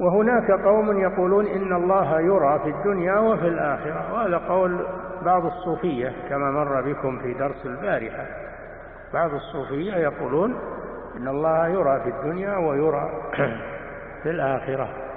وهناك قوم يقولون إن الله يرى في الدنيا وفي الآخرة، وهذا قول بعض الصوفية كما مر بكم في درس البارحة. بعض الصوفية يقولون إن الله يرى في الدنيا ويرى في الآخرة.